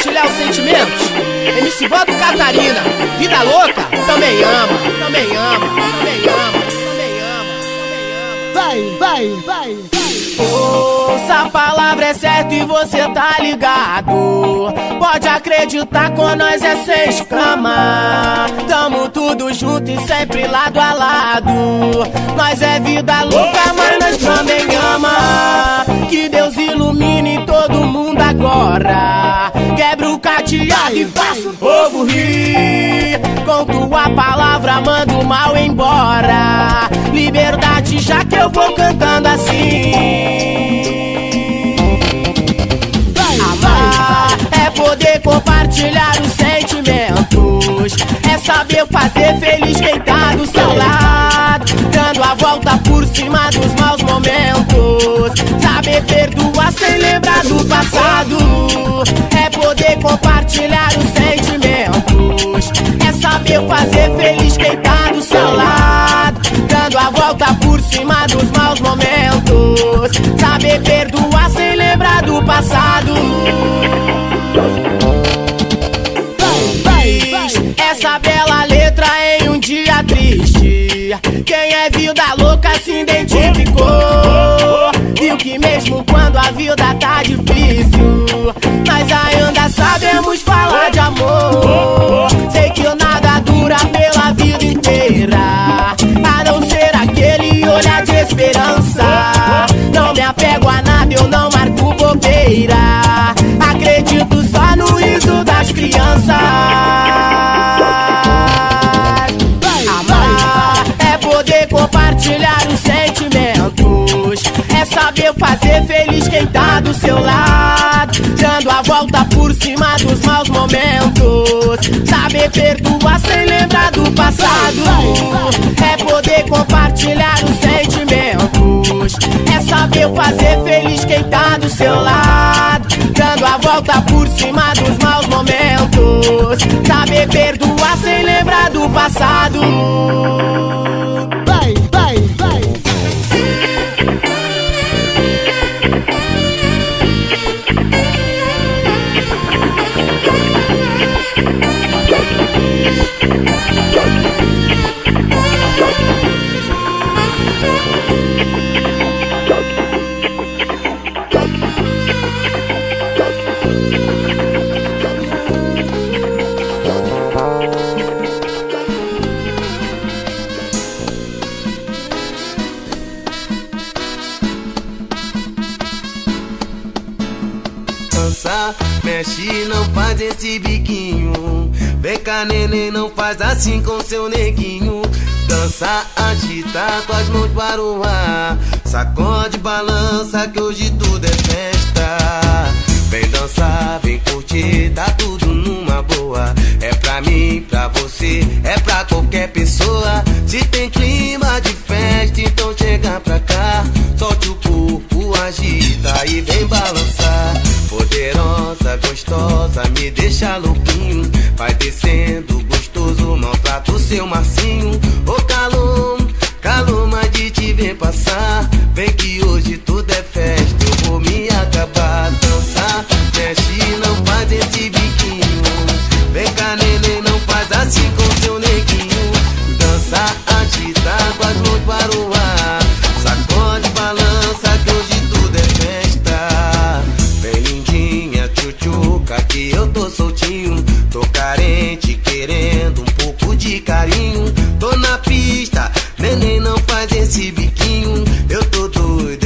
compartilhar os sentimentos. MC Bodo Catarina, vida louca, também ama, também ama, também ama, também ama, também ama. Vai. Ouça, a palavra é certa e você tá ligado. Pode acreditar, com nós é sem escama. Tamo tudo junto e sempre lado a lado. Nós é vida louca, mas nós também ama. Que Deus ilumine todo mundo agora. Quebra o cadeado e faça o povo rir. Com tua palavra manda o mal embora. Liberdade, já que eu vou cantando assim. Amar é poder compartilhar os sentimentos. É saber fazer feliz quem tá do seu lado, dando a volta por cima dos maus momentos. Saber perdoar sem lembrar do passado. É poder compartilhar os sentimentos. É saber fazer feliz quem tá do seu lado, dando a volta por cima dos maus momentos. Saber perdoar sem lembrar do passado. Essa bela letra em um dia triste. Quem é vida louca se identificou. Viu que mesmo quando a vida tá difícil, nós ainda sabemos falar de amor. Sei que nada dura pela vida inteira, a não ser aquele olhar de esperança. Não me apego a nada, eu não marco bobeira. Acredito só no riso das crianças. Amar é poder compartilhar os sentimentos. É saber fazer feliz quem tá do seu lado, dando a volta por cima dos maus momentos. Saber perdoar sem lembrar do passado. É poder compartilhar os sentimentos. É saber fazer feliz quem tá do seu lado, dando a volta por cima dos maus momentos. Saber perdoar sem lembrar do passado. Vai. Dança, mexe, não faz esse biquinho. Vem cá, neném, não faz assim com seu neguinho. Dança, agita com as mãos para o ar. Sacode, balança que hoje tudo é festa. Vem dançar, vem curtir, tá tudo numa boa. É pra mim, pra você, é pra qualquer pessoa. Se tem clima de festa, então chega pra cá. Solte o corpo, agita e vem balançar. Poderosa, gostosa, me deixa louquinho. Vai descendo, gostoso, maltrata o seu Marcinho. Ô calor, calor, mas de te ver passar. Vem que hoje tudo é festa, eu vou me acabar. Dançar, mexe, não faz esse biquinho. Vem cá, neném, não faz assim com seu neguinho. Dançar, agita com as mãos para o ar. Sacode, balança que hoje tudo é festa. Vem lindinha, tchutchuca, que eu tô soltinho. Tô carente, querendo um pouco de carinho. Tô na pista, neném, não faz esse biquinho. Eu tô doido,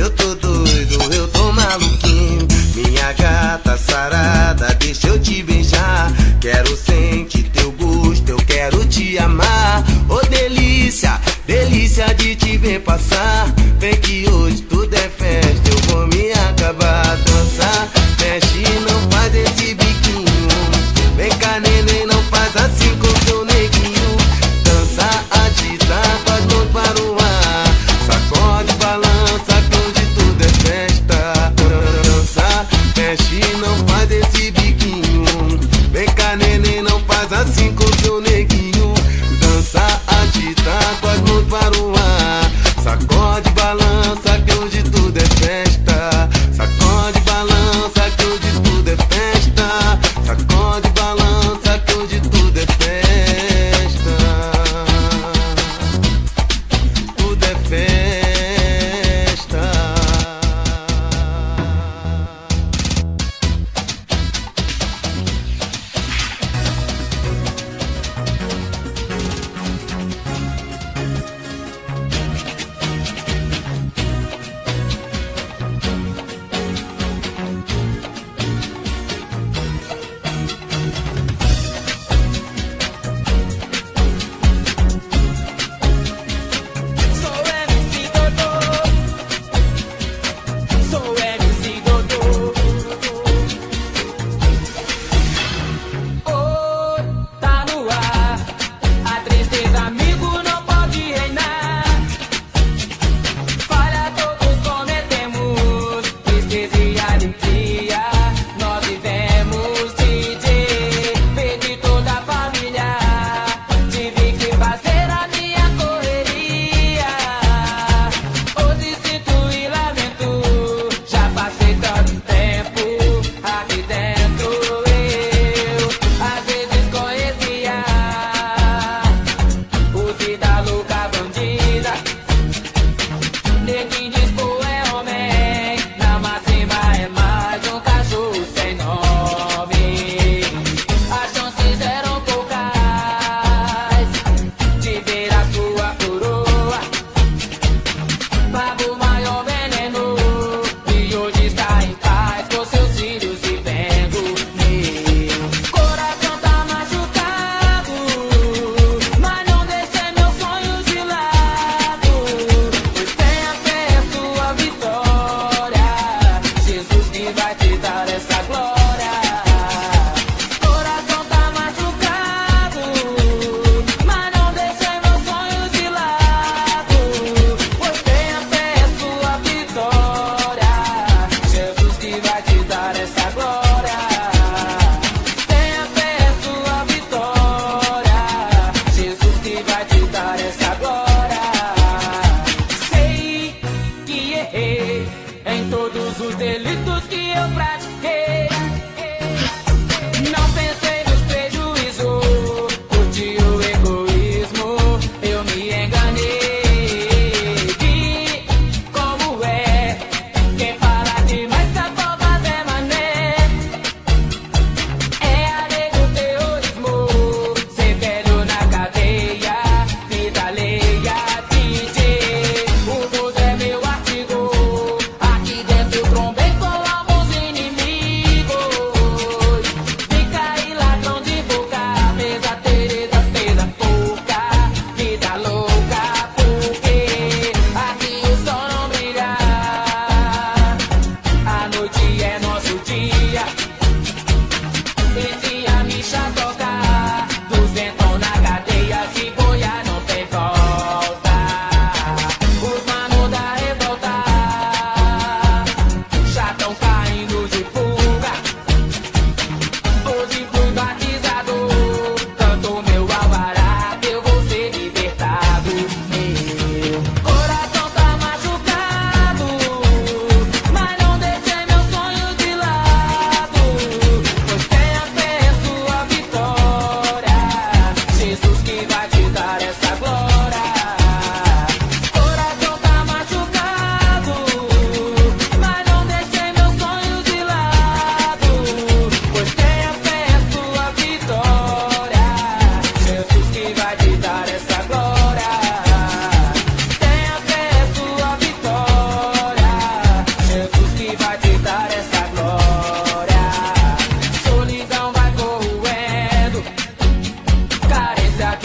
eu tô maluquinho. Minha gata sarada, deixa eu te beijar. Quero sentir teu gosto, eu quero te amar. Ô delícia, delícia de te ver passar. Vem que hoje tudo é festa, eu vou me acabar. Dançar, mexe, não faz esse biquinho. Vem cá, neném, não faz assim com seu neguinho. Dançar, agitar com as mãos para o ar. Sacode, balança que hoje tudo é festa. Dançar, mexe, não faz esse biquinho. Vem cá, neném, não faz assim com seu neguinho. Dançar, agitar com as mãos para o ar. Sacode, balança que hoje tudo é festa. Sacode, balança que hoje tudo é festa. Sacode,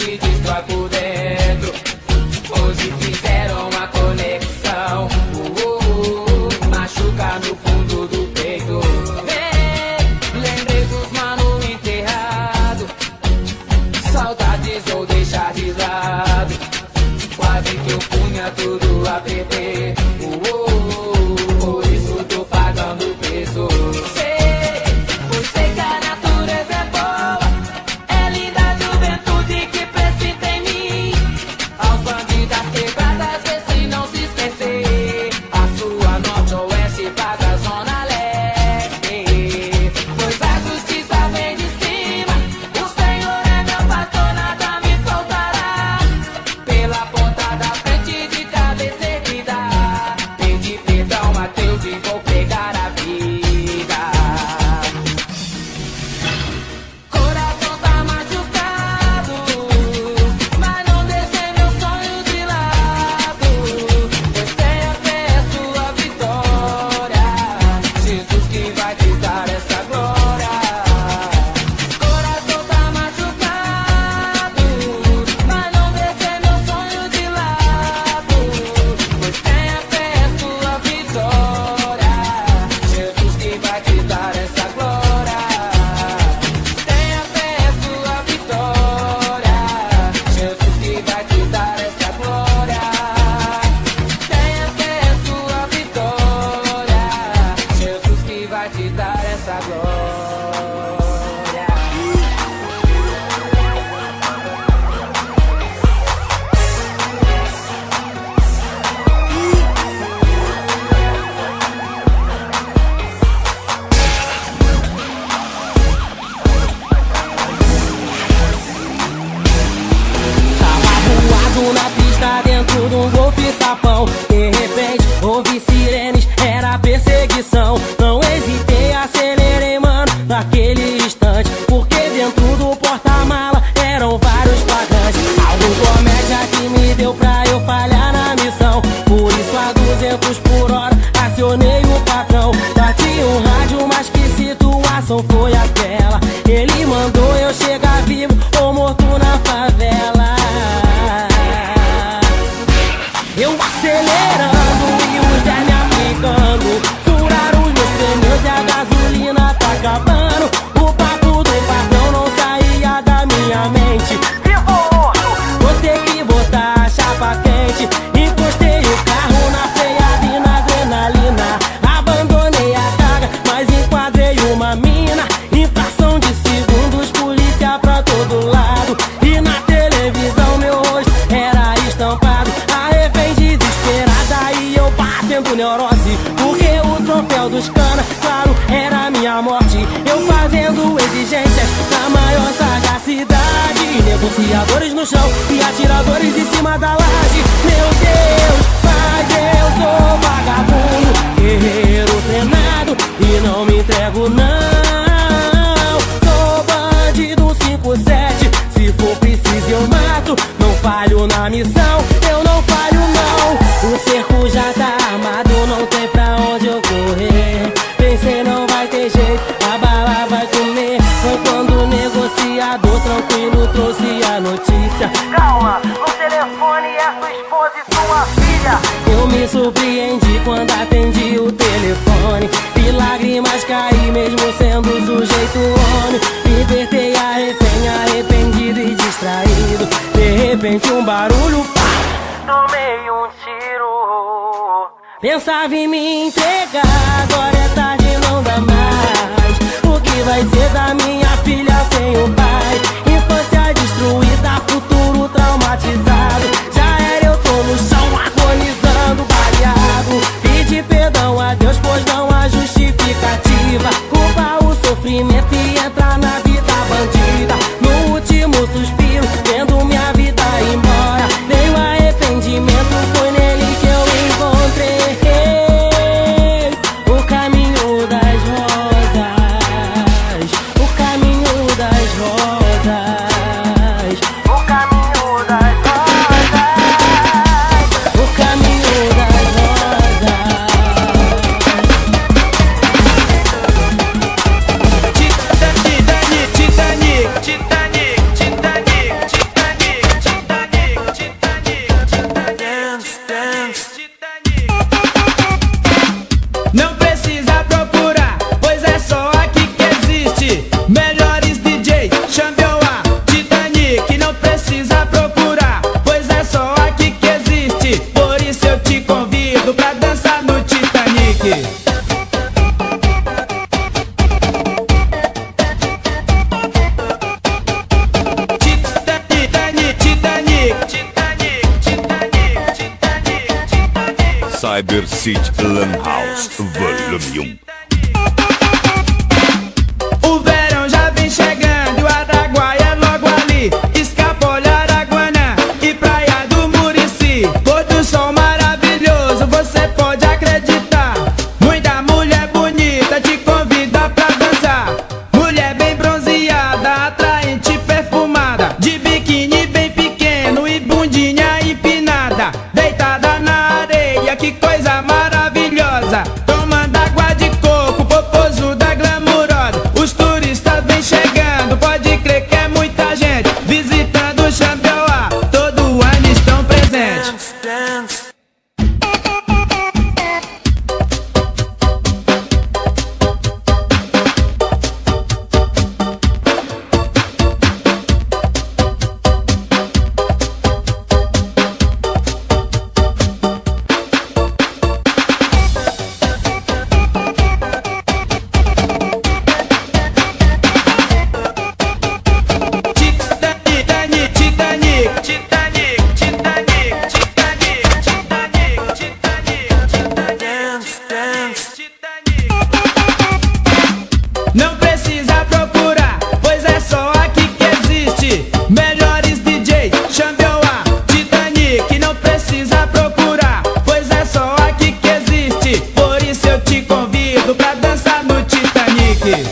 te destrói por dentro. Hoje fizeram uma conexão, machuca no fundo do peito. Lembrei dos mano enterrado, saudades vou deixar de lado. Quase que eu punha tudo a perder, por isso tô pagando o preço. Pois sei que a natureza é boa, é linda a juventude que precisa em mim. Aos bandidas quebradas, vê se não se esquecer. A sua norte oeste paga a zona leste. Pois a justiça vem de cima, o Senhor é meu pastor, nada me faltará. Pela ponta da frente de cabeça erguida, pedi perdão a Deus e vou pegar a vida. Coração tá machucado, mas não deixei meu sonho de lado. Pois tenha fé, é sua vitória, Jesus que vai te dar essa glória. Coração tá machucado, mas não deixei meu sonho de lado. Pois tenha fé, é sua vitória, Jesus que vai te dar essa glória. Tenha fé, é sua vitória, Jesus que vai te dar essa glória. Tenha fé, é sua vitória, Jesus que vai te dar essa glória. Tava voado na pista dentro de um golfe sapão. De repente ouvi sirenes, era perseguição. Não hesitei, acelerei, mano, naquele instante, porque dentro do porta-mala eram vários pagantes. Algo comédia que me deu pra eu falhar na missão. Por isso a 200 por hora acionei o patrão. Bati um rádio, mas que situação foi aquela? Ele mandou eu chegar vivo ou morto na favela. Eu acelerando e o Zé me aplicando, furaram os meus pneus e a gasolina tá acabando. O papo do patrão não saía da minha mente. Vou ter que botar a chapa quente. Encostei o carro na freada e na adrenalina. Abandonei a carga, mas enquadrei uma mina. Infração de segundos, polícia pra todo lado. E na televisão meu rosto era estampado. A refém desesperada e eu batendo neurose, porque o troféu dos cana, claro, era minha morte. Eu fazendo exigências na maior sagacidade. Negociadores no chão e atiradores em cima da laje. Meu Deus, mas eu sou vagabundo, guerreiro treinado e não me entrego não. Sou bandido 57, se for preciso eu mato. Não falho na missão, eu não falho não. O cerco já tá armado, não tem pra onde eu correr. Pensei não vai ter jeito, a bala vai comer. Foi quando o negociador tranquilo trouxe a notícia. Calma, no telefone é sua esposa e sua filha. Eu me surpreendi quando atendi o telefone. Vi lágrimas cair mesmo sendo sujeito homem. Libertei a refém, arrependido e distraído. De repente um barulho, pá! Tomei um tiro. Pensava em me entregar, agora é tarde, não dá mais. O que vai ser da minha filha sem o pai? Infância destruída, futuro traumatizado. Já era, eu tô no chão agonizando, baleado. Pedi perdão a Deus, pois não há justificativa. Culpa o sofrimento e entrar na vida bandida. No último suspiro, vendo minha vida embora, veio arrependimento, foi nele que eu encontrei o caminho das rosas, o caminho das rosas. Cyber City Lan House Volume 1. O verão já vem chegando, o Araguaia é logo ali. Escapola, Araguana e Praia do Murici. Pôr do sol maravilhoso, você pode acreditar. Muita mulher bonita te convida pra dançar. Mulher bem bronzeada, atraente, perfumada, de biquíni bem pequeno e bundinha empinada, deitada na areia, que coisa maravilhosa. Tomando água de coco, popozuda glamurosa. Os turistas vêm chegando, pode crer que é muita gente visitando o Xambioá, todo ano estão presentes. Não precisa procurar, pois é só aqui que existe melhores DJs, Xambioá, Titanic. Não precisa procurar, pois é só aqui que existe. Por isso eu te convido pra dançar no Titanic.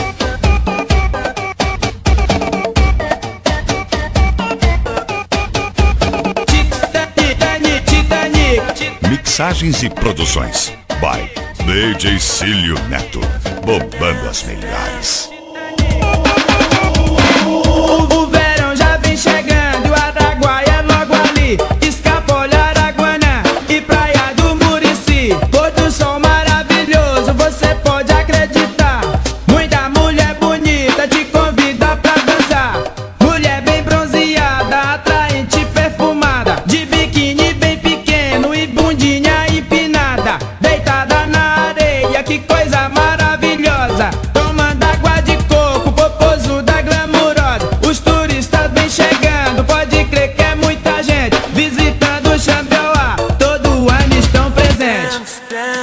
Mixagens e produções by DJ Cílio Neto, bobando as melhores. O verão já vem chegando, o Araguaia é logo ali. Escapola, Araguana e Praia do Murici. Pôr do sol maravilhoso, você pode acreditar. Muita mulher bonita te convida pra dançar. Mulher bem bronzeada, atraente, perfumada, de biquíni bem pequeno e bundinha empinada, deitada na areia, que coisa maravilhosa. Tomando água de coco, popozuda glamurosa. Os turistas vêm chegando, pode crer que é muita gente visitando o Xambioá, todo ano estão presentes.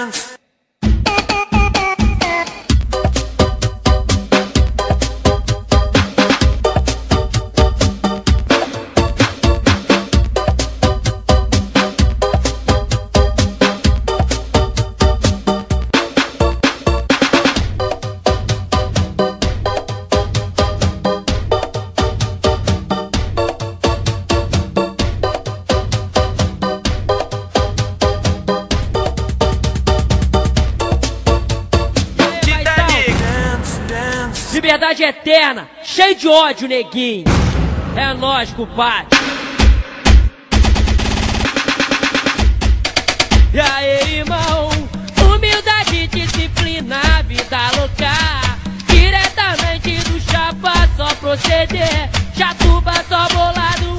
Liberdade eterna, cheio de ódio, neguinho. É nóis, compadre. E aí, irmão? Humildade, disciplina, vida louca. Diretamente do chapa, só proceder. Chatuba, só bolado,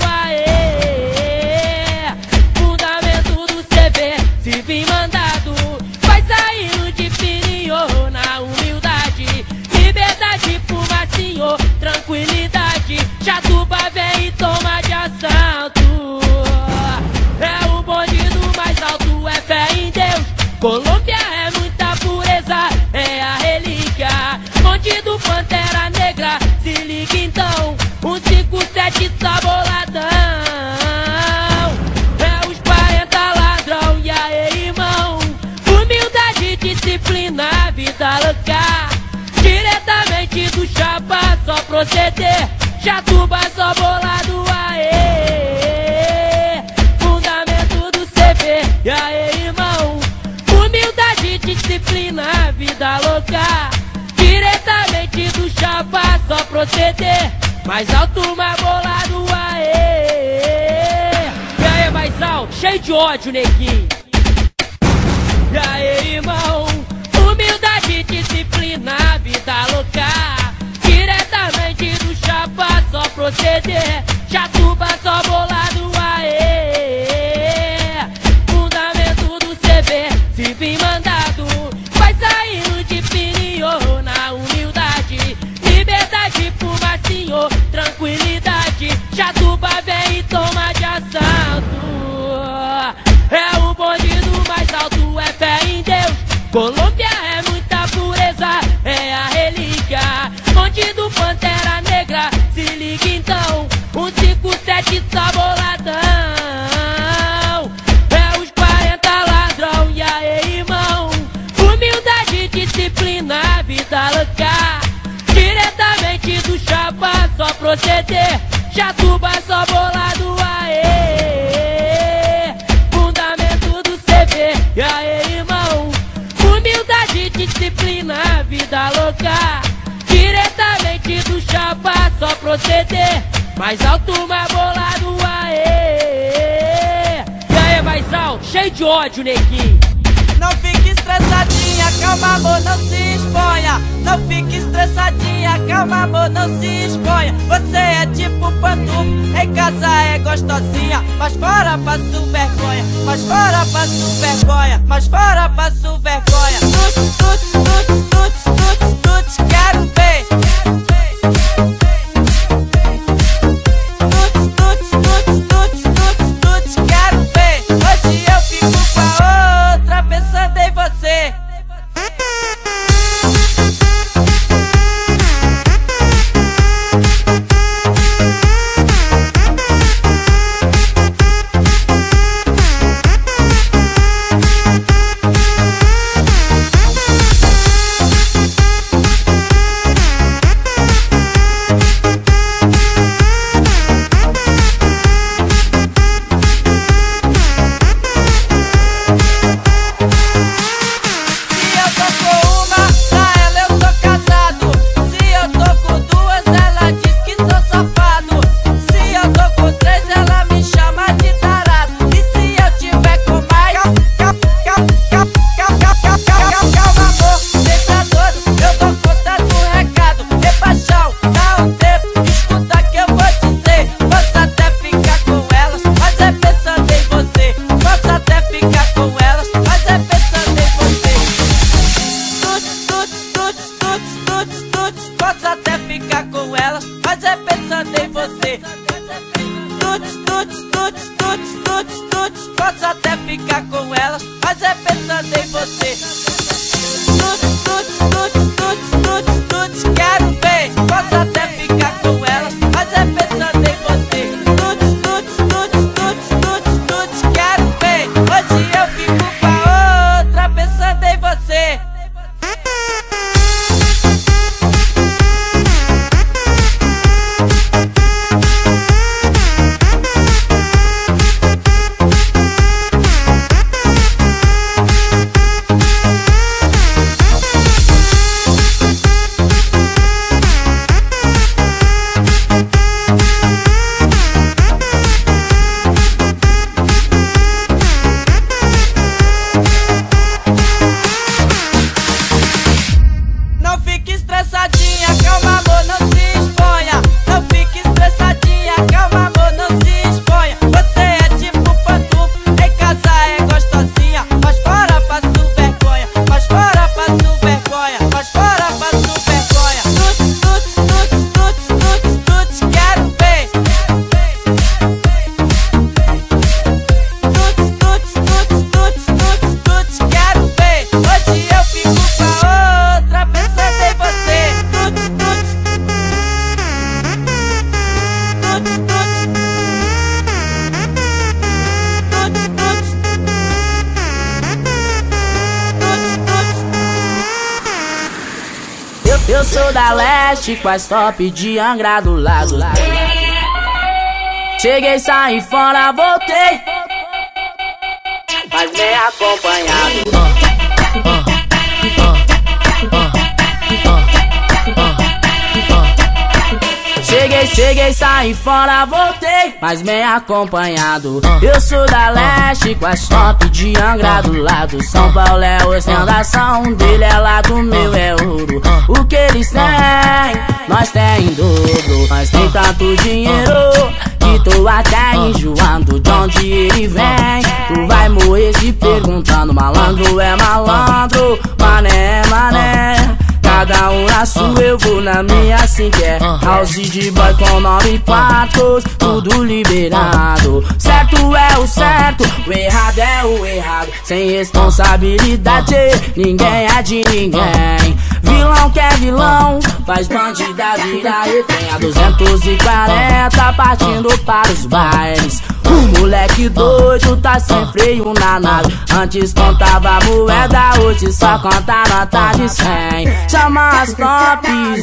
aê. Fundamento do CV, se vir mandado, vai saindo de fininho na humildade. Liberdade, fumacinho, tranquilidade. Chatuba vem e toma de assalto. É o bonde do mais alto, é fé em Deus. Colômbia é muita pureza, é a relíquia. Monte do Pantera Negra, se liga então. 157 tá boladão. É os 40 ladrão, e aí, irmão? Humildade, disciplina, vida louca. Diretamente do chapa, só proceder. Chatuba, só bolado, aê. Fundamento do CV, e aí, irmão? Humildade, disciplina, vida louca. Diretamente do chapa, só proceder. Mais alto, mais bolado, aê. E aí, mais alto, cheio de ódio, neguinho. E aí, irmão? Humildade, disciplina, vida louca. Diretamente do chapa, só proceder. Chatuba, só bolado, aê. Fundamento do CV, se vir mandado, vai saindo de fininho na humildade. Liberdade, fumacinho, tranquilidade. Chatuba vem e toma de assalto. É o bonde do mais alto. Colômbia é muita pureza, é a relíquia. Monte do Pantera Negra, se liga então. 157 tá boladão. É os 40 ladrão, e aí, irmão? Humildade, disciplina, vida louca. Diretamente do Chapa, só proceder. Jatuba, só bolado, aê. Fundamento do CV, e aí, irmão? Humildade, disciplina, vida louca. Diretamente do Chapa, só proceder. Mais alto, mais bolado, aê. E aí, mais alto, cheio de ódio, neguinho. Não fique estressadinha, calma amor, não se exponha. Não fique estressadinha, calma amor, não se exponha. Você é tipo pantufo, em casa é gostosinha, mas fora passo vergonha, mas fora passo vergonha, mas fora passo vergonha. Tuts, tuts, tuts, tuts, tuts, tuts, quero ver. Tuts, tuts, tuts, tuts, tuts, tuts, quero ver. Hoje eu fico com a outra pensando em você. Posso até ficar com elas, mas é pensando em você. Tuts, tuts, tuts, tuts, tuts, tuts. Posso até ficar com elas, mas é pensando em você. Tuts, tuts, tuts, tuts, tuts, tuts, quero ver. Posso até ficar com elas, mas é pensando em você. Tuts, tuts, tuts, tuts, tuts, tuts, quero ver. Hoje eu fico com a outra pensando em você. Não fique estressadinha, calma amor, não se exponha. Não fique estressadinha, calma amor, não se exponha. Você é tipo pantufo, em casa é gostosinha, mas fora passo vergonha, mas fora passo vergonha, mas fora passo vergonha. Tuts, tuts, tuts, tuts, tuts, tuts, quero ver. Tuts, tuts, tuts, tuts, tuts, tuts, quero ver. Hoje eu fico com a outra pensando em você. Tuts, tuts, tuts, tuts, tuts, tuts, tuts. Eu sou da leste, quase top de Angra do lado. Cheguei, saí fora, voltei, mas bem acompanhado. Cheguei, saí fora, voltei, mas bem acompanhado. Eu sou da leste, quase top de Angra do lado. São Paulo é ostentação, dele é lá do meu é ouro. O que eles têm, nós tem em dobro. Nós tem tanto dinheiro que tô até enjoando. De onde ele vem, tu vai morrer se perguntando. Malandro é malandro, mané é mané. Cada um na sua, eu vou na minha, assim que é. House de boy com 9 quartos, tudo liberado. Certo é o certo, o errado é o errado. sem responsabilidade, ninguém é de ninguém. Vilão que é vilão, faz bandida virar refém. A 240 partindo para os bailes. O moleque doido tá sem freio na nave. Antes contava moeda, hoje só conta nota de 100. Chama as tops,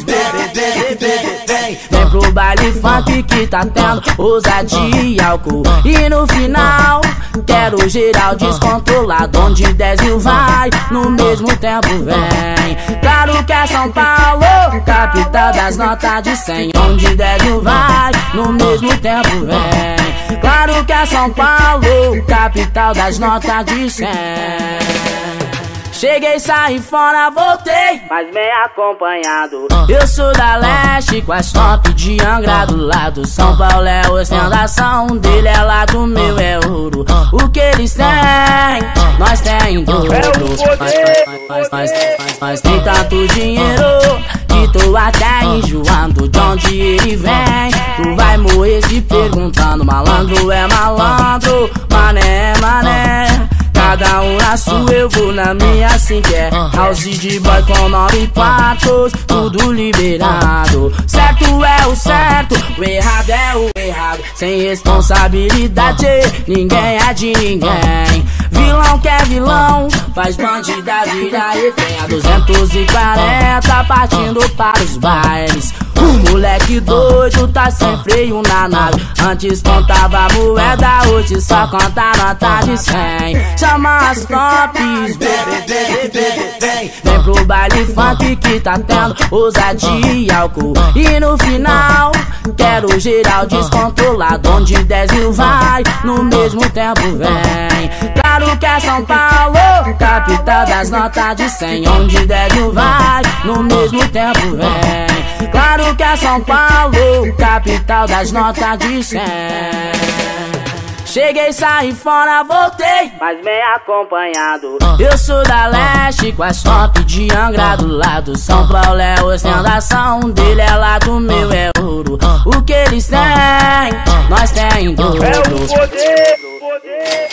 vem pro baile funk que tá tendo ousadia e álcool. E no final, quero geral descontrolado, onde 10 mil vai, no mesmo tempo vem. Claro que é São Paulo, capital das notas de 100, onde 10 mil vai, no mesmo tempo vem. Claro que é São Paulo, capital das notas de 100. Cheguei, saí fora, voltei, mas bem acompanhado. Eu sou da leste, com as top de Angra do lado. São Paulo é ostentação, dele é lá, do meu é ouro. O que eles têm, nós tem em dobro. Mas tem tanto dinheiro que tô até enjoando. De onde ele vem, tu vai morrer se perguntando. Malandro é malandro, mané é mané. Cada um na sua, eu vou na minha, assim que é. House de boy com 9 quartos, tudo liberado. Certo é o certo, o errado é o errado. Sem responsabilidade, ninguém é de ninguém. Vilão que é vilão, faz bandida virar refém. A 240 partindo para os bailes. O moleque doido tá sem freio na nave. Antes contava moeda, hoje só conta nota de 100. Chama as tops, vem pro baile funk que tá tendo ousadia e álcool. E no final, quero geral descontrolado, onde 10 mil vai, no mesmo tempo vem. Claro que é São Paulo, capital das notas de 100, onde 10 mil vai, no mesmo tempo vem. Claro que é São Paulo, capital das notas de 100. Cheguei, saí fora, voltei, mas bem acompanhado. Eu sou da leste, com as top de Angra do lado. São Paulo é ostentação, dele é lá, do meu é ouro. O que eles têm, nós tem em dobro. É o poder.